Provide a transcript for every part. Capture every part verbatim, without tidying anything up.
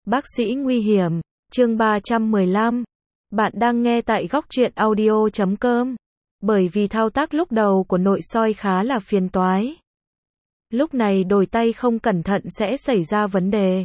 Bác sĩ nguy hiểm, chương ba trăm mười lăm. Bạn đang nghe tại góc truyện audio chấm com. Bởi vì thao tác lúc đầu của nội soi khá là phiền toái. Lúc này đổi tay không cẩn thận sẽ xảy ra vấn đề.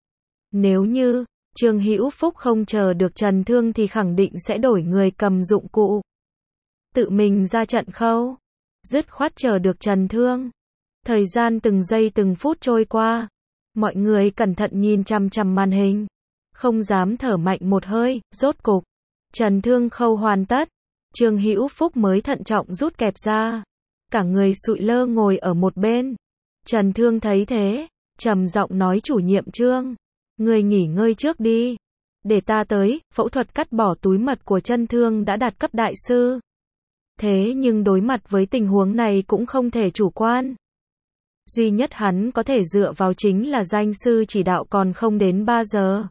Nếu như Trương Hữu Phúc không chờ được Trần Thương thì khẳng định sẽ đổi người cầm dụng cụ, tự mình ra trận khâu. Dứt khoát chờ được Trần Thương. Thời gian từng giây từng phút trôi qua. Mọi người cẩn thận nhìn chằm chằm màn hình, không dám thở mạnh một hơi. Rốt cục Trần Thương khâu hoàn tất, Trương Hữu Phúc mới thận trọng rút kẹp ra. Cả người sụi lơ ngồi ở một bên. Trần Thương thấy thế, trầm giọng nói: chủ nhiệm Trương, người nghỉ ngơi trước đi, để ta tới. Phẫu thuật cắt bỏ túi mật của Trần Thương đã đạt cấp đại sư. Thế nhưng đối mặt với tình huống này cũng không thể chủ quan. Duy nhất hắn có thể dựa vào chính là danh sư chỉ đạo còn không đến ba giờ.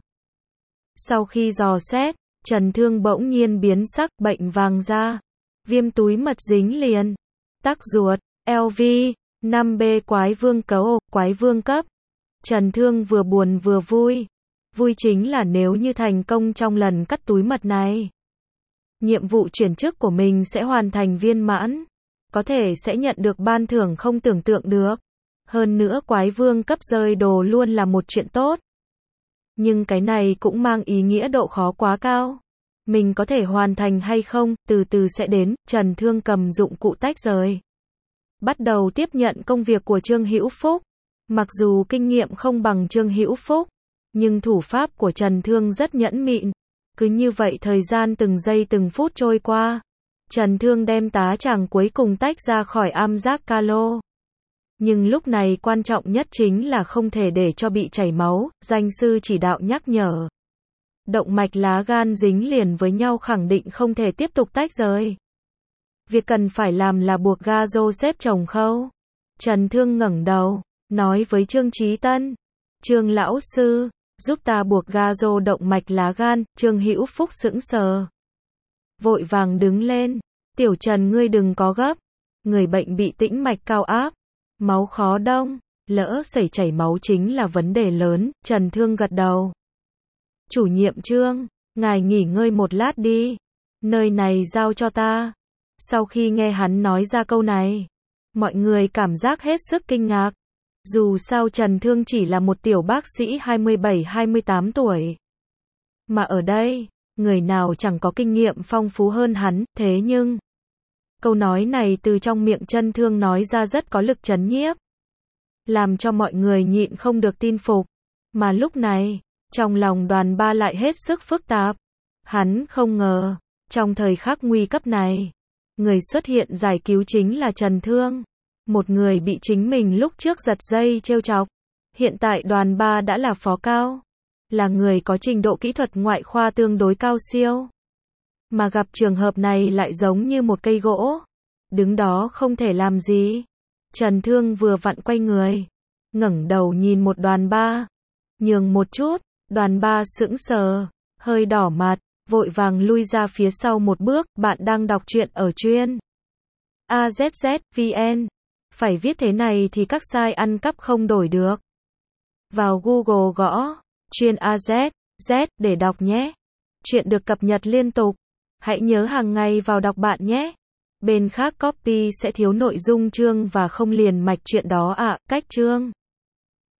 Sau khi dò xét, Trần Thương bỗng nhiên biến sắc. Bệnh vàng da, viêm túi mật dính liền, tắc ruột, L V, năm B quái vương cấu, quái vương cấp. Trần Thương vừa buồn vừa vui. Vui chính là nếu như thành công trong lần cắt túi mật này, nhiệm vụ chuyển chức của mình sẽ hoàn thành viên mãn, có thể sẽ nhận được ban thưởng không tưởng tượng được. Hơn nữa quái vương cấp rơi đồ luôn là một chuyện tốt. Nhưng cái này cũng mang ý nghĩa độ khó quá cao. Mình có thể hoàn thành hay không, từ từ sẽ đến. Trần Thương cầm dụng cụ tách rời, bắt đầu tiếp nhận công việc của Trương Hữu Phúc. Mặc dù kinh nghiệm không bằng Trương Hữu Phúc, nhưng thủ pháp của Trần Thương rất nhẫn mịn. Cứ như vậy thời gian từng giây từng phút trôi qua. Trần Thương đem tá tràng cuối cùng tách ra khỏi am giác calo. Nhưng lúc này quan trọng nhất chính là không thể để cho bị chảy máu. Danh sư chỉ đạo nhắc nhở, động mạch lá gan dính liền với nhau khẳng định không thể tiếp tục tách rời. Việc cần phải làm là buộc ga Joseph chồng khâu. Trần Thương ngẩng đầu, nói với Trương Chí Tân: Trương lão sư, giúp ta buộc ga Jô động mạch lá gan. Trương Hữu Phúc sững sờ, vội vàng đứng lên: Tiểu Trần, ngươi đừng có gấp. Người bệnh bị tĩnh mạch cao áp, máu khó đông, lỡ xảy chảy máu chính là vấn đề lớn. Trần Thương gật đầu: chủ nhiệm Trương, ngài nghỉ ngơi một lát đi, nơi này giao cho ta. Sau khi nghe hắn nói ra câu này, mọi người cảm giác hết sức kinh ngạc. Dù sao Trần Thương chỉ là một tiểu bác sĩ hai mươi bảy hai mươi tám tuổi. Mà ở đây, người nào chẳng có kinh nghiệm phong phú hơn hắn. Thế nhưng câu nói này từ trong miệng Trần Thương nói ra rất có lực trấn nhiếp, làm cho mọi người nhịn không được tin phục. Mà lúc này, trong lòng Đoàn Ba lại hết sức phức tạp. Hắn không ngờ, trong thời khắc nguy cấp này, người xuất hiện giải cứu chính là Trần Thương. Một người bị chính mình lúc trước giật dây trêu chọc. Hiện tại Đoàn Ba đã là phó cao, là người có trình độ kỹ thuật ngoại khoa tương đối cao siêu. Mà gặp trường hợp này lại giống như một cây gỗ, đứng đó không thể làm gì. Trần Thương vừa vặn quay người, ngẩng đầu nhìn một Đoàn Ba. Nhường một chút. Đoàn Ba sững sờ, hơi đỏ mặt, vội vàng lui ra phía sau một bước. Bạn đang đọc truyện ở truyện a zét zét vn. Phải viết thế này thì các site ăn cắp không đổi được. Vào Google gõ truyện a zét zét để đọc nhé. Truyện được cập nhật liên tục. Hãy nhớ hàng ngày vào đọc bạn nhé. Bên khác copy sẽ thiếu nội dung chương và không liền mạch truyện đó ạ. À, cách chương